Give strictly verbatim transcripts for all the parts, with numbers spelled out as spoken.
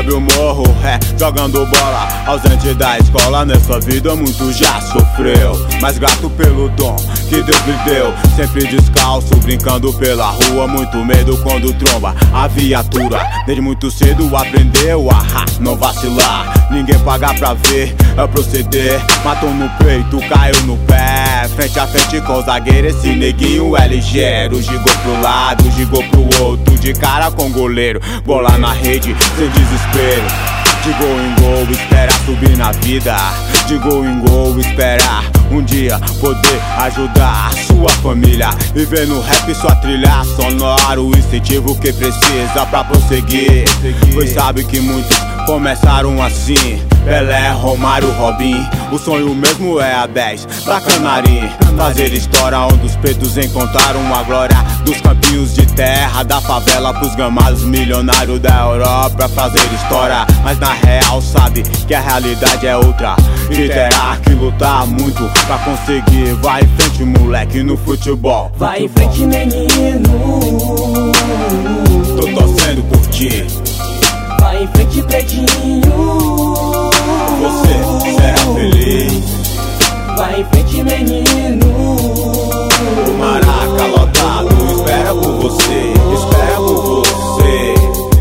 sobe o morro, é, jogando bola. Ausente da escola, nessa vida muito já sofreu, mas grato pelo dom que Deus lhe deu. Sempre descalço, brincando pela rua, muito medo quando tromba a viatura. Desde muito cedo aprendeu a não vacilar, ninguém paga pra ver, é proceder. Matou no peito, caiu no pé, frente a frente com o zagueiro, esse neguinho é ligeiro. Gigou pro lado, gigou pro outro, de cara com o goleiro. Bola na rede, sem desespero. De gol em gol, esperar subir na vida. De gol em gol, esperar um dia poder ajudar a sua família. Viver no rap, sua trilha sonora, o incentivo que precisa pra prosseguir. Pois sabe que muitos começaram assim: Pelé, Romário, Robin. O sonho mesmo é a dez da Canarim, fazer história onde os pretos encontraram a glória dos campinhos de terra, da favela pros gramados milionários da Europa. Fazer história, mas na real sabe que a realidade é outra e terá que lutar muito pra conseguir. Vai em frente, moleque, no futebol. Vai em frente, menino, tô torcendo por ti. Vai em frente, pretinho, você será feliz. Vai em frente, menino, o Maraca lotado espera por você, espera por você.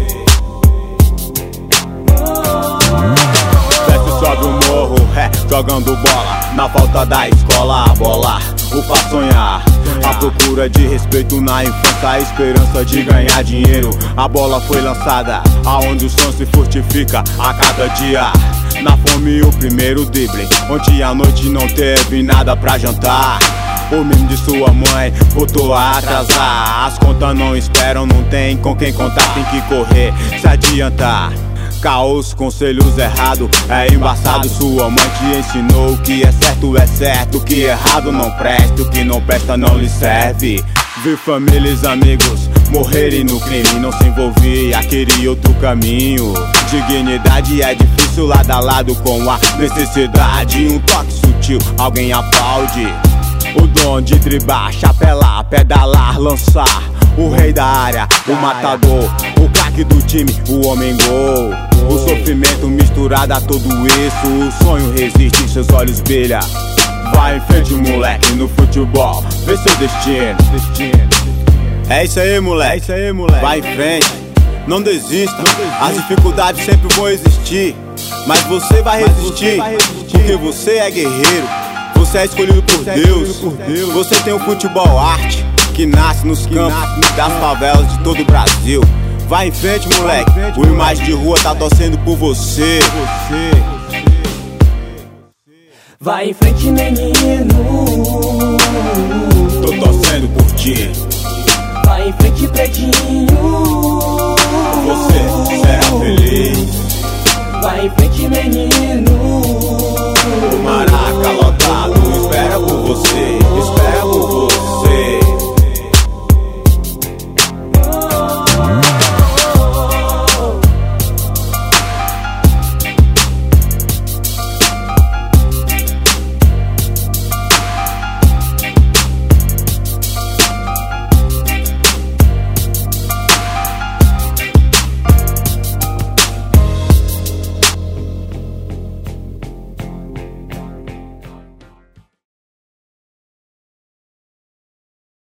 Desce, sobe o morro, é, jogando bola. Na falta da escola, a bola o faz sonhar. A procura de respeito na infância, a esperança de ganhar dinheiro. A bola foi lançada aonde o som se fortifica a cada dia. Na fome o primeiro drible, ontem à noite não teve nada pra jantar. O menino de sua mãe voltou a atrasar. As contas não esperam, não tem com quem contar, tem que correr, se adiantar. Caos, conselhos errados, é embaçado. Sua mãe te ensinou que é certo é certo, que errado não presta, o que não presta não lhe serve. Vi famílias, amigos morrerem no crime, não se envolvia, queria outro caminho. Dignidade é difícil lado a lado com a necessidade. Um toque sutil, alguém aplaude o dom de driblar, chapelar, pedalar, lançar. O rei da área, o matador, o craque do time, o homem gol. O sofrimento misturado a tudo isso, o sonho resiste em seus olhos brilha. Vai em frente, moleque, no futebol, vê seu destino. É isso aí, moleque, é isso aí, moleque. Vai em frente, não desista. As dificuldades sempre vão existir, mas você vai resistir, porque você é guerreiro. Você é escolhido por Deus. Você tem o futebol arte que nasce nos campos das favelas de todo o Brasil. Vai em frente, moleque, o Imagem de Rua tá torcendo por você. Vai em frente, menino,